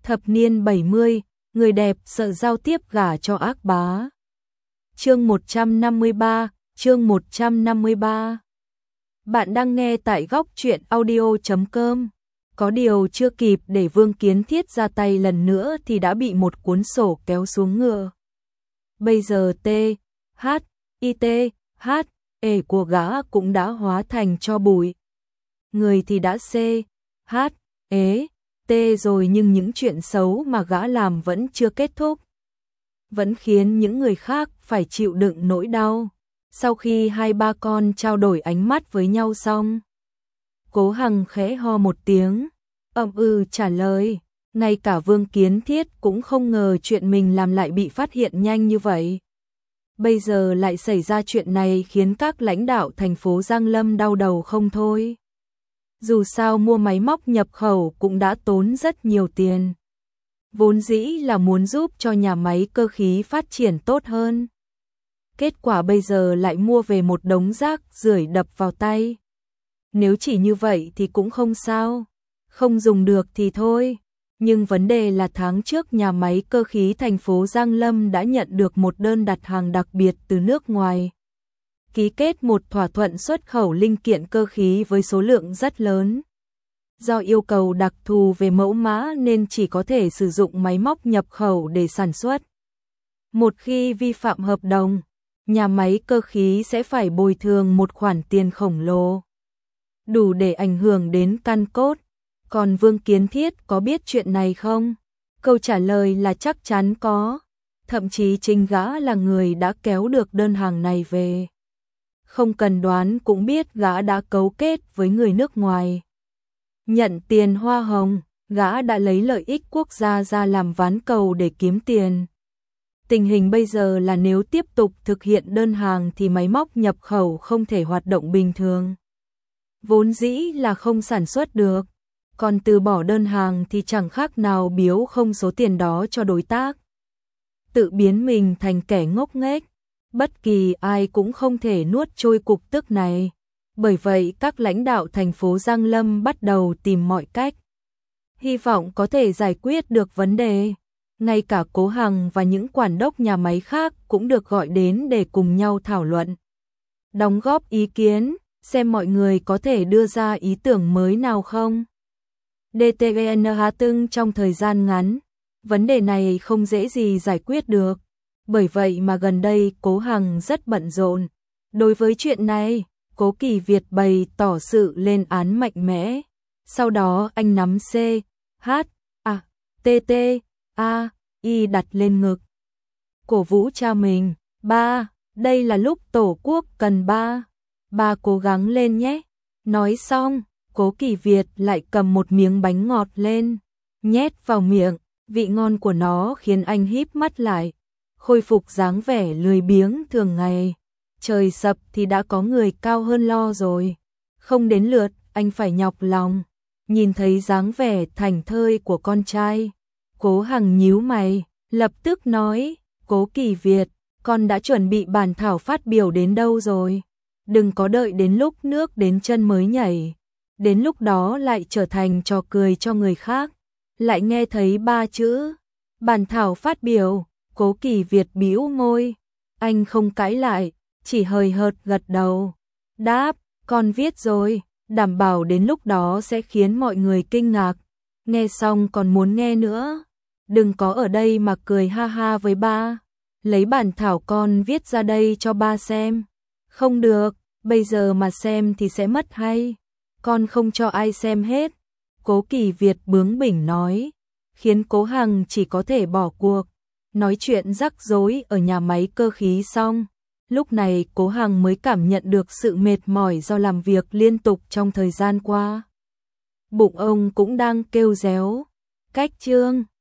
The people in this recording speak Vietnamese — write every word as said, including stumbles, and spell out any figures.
Thập niên bảy mươi, người đẹp sợ giao tiếp gả cho ác bá. Chương một trăm năm mươi ba, chương một trăm năm mươi ba. Bạn đang nghe tại góc truyện audio chấm com. Có điều chưa kịp để Vương Kiến Thiết ra tay lần nữa thì đã bị một cuốn sổ kéo xuống ngựa. Bây giờ T, H, I T, H, E của gã cũng đã hóa thành tro bụi. Người thì đã C, H, E, T rồi nhưng những chuyện xấu mà gã làm vẫn chưa kết thúc. Vẫn khiến những người khác phải chịu đựng nỗi đau. Sau khi hai ba con trao đổi ánh mắt với nhau xong, Cố Hằng khẽ ho một tiếng, ậm ừ trả lời. Ngay cả Vương Kiến Thiết cũng không ngờ chuyện mình làm lại bị phát hiện nhanh như vậy. Bây giờ lại xảy ra chuyện này khiến các lãnh đạo thành phố Giang Lâm đau đầu không thôi. Dù sao mua máy móc nhập khẩu cũng đã tốn rất nhiều tiền. Vốn dĩ là muốn giúp cho nhà máy cơ khí phát triển tốt hơn. Kết quả bây giờ lại mua về một đống rác rưởi đập vào tay. Nếu chỉ như vậy thì cũng không sao, không dùng được thì thôi. Nhưng vấn đề là tháng trước nhà máy cơ khí thành phố Giang Lâm đã nhận được một đơn đặt hàng đặc biệt từ nước ngoài. Ký kết một thỏa thuận xuất khẩu linh kiện cơ khí với số lượng rất lớn. Do yêu cầu đặc thù về mẫu mã nên chỉ có thể sử dụng máy móc nhập khẩu để sản xuất. Một khi vi phạm hợp đồng, nhà máy cơ khí sẽ phải bồi thường một khoản tiền khổng lồ, đủ để ảnh hưởng đến căn cốt. Còn Vương Kiến Thiết có biết chuyện này không? Câu trả lời là chắc chắn có. Thậm chí chính gã là người đã kéo được đơn hàng này về. Không cần đoán cũng biết gã đã cấu kết với người nước ngoài. Nhận tiền hoa hồng, gã đã lấy lợi ích quốc gia ra làm ván cầu để kiếm tiền. Tình hình bây giờ là nếu tiếp tục thực hiện đơn hàng thì máy móc nhập khẩu không thể hoạt động bình thường. Vốn dĩ là không sản xuất được. Còn từ bỏ đơn hàng thì chẳng khác nào biếu không số tiền đó cho đối tác. Tự biến mình thành kẻ ngốc nghếch. Bất kỳ ai cũng không thể nuốt trôi cục tức này. Bởi vậy các lãnh đạo thành phố Giang Lâm bắt đầu tìm mọi cách. Hy vọng có thể giải quyết được vấn đề. Ngay cả Cố Hằng và những quản đốc nhà máy khác cũng được gọi đến để cùng nhau thảo luận. Đóng góp ý kiến, xem mọi người có thể đưa ra ý tưởng mới nào không. đê tê en hát tưng trong thời gian ngắn, vấn đề này không dễ gì giải quyết được. Bởi vậy mà gần đây Cố Hằng rất bận rộn. Đối với chuyện này, Cố Kỳ Việt bày tỏ sự lên án mạnh mẽ. Sau đó anh nắm C, H, A, T, T, A, I đặt lên ngực. Cổ vũ cha mình. Ba, đây là lúc tổ quốc cần ba. Ba cố gắng lên nhé. Nói xong, Cố Kỳ Việt lại cầm một miếng bánh ngọt lên, nhét vào miệng. Vị ngon của nó khiến anh híp mắt lại, khôi phục dáng vẻ lười biếng thường ngày. Trời sập thì đã có người cao hơn lo rồi. Không đến lượt, anh phải nhọc lòng. Nhìn thấy dáng vẻ thảnh thơi của con trai, Cố Hằng nhíu mày, lập tức nói, Cố Kỳ Việt, con đã chuẩn bị bản thảo phát biểu đến đâu rồi? Đừng có đợi đến lúc nước đến chân mới nhảy. Đến lúc đó lại trở thành trò cười cho người khác. Lại nghe thấy ba chữ bản thảo phát biểu. Cố Kỳ Việt bĩu môi. Anh không cãi lại, chỉ hời hợt gật đầu. Đáp, con viết rồi, đảm bảo đến lúc đó sẽ khiến mọi người kinh ngạc. Nghe xong còn muốn nghe nữa. Đừng có ở đây mà cười ha ha với ba. Lấy bản thảo con viết ra đây cho ba xem. Không được, bây giờ mà xem thì sẽ mất hay. Con không cho ai xem hết. Cố Kỳ Việt bướng bỉnh nói, khiến Cố Hằng chỉ có thể bỏ cuộc. Nói chuyện rắc rối ở nhà máy cơ khí xong, lúc này Cố Hằng mới cảm nhận được sự mệt mỏi do làm việc liên tục trong thời gian qua. Bụng ông cũng đang kêu réo. Cách chương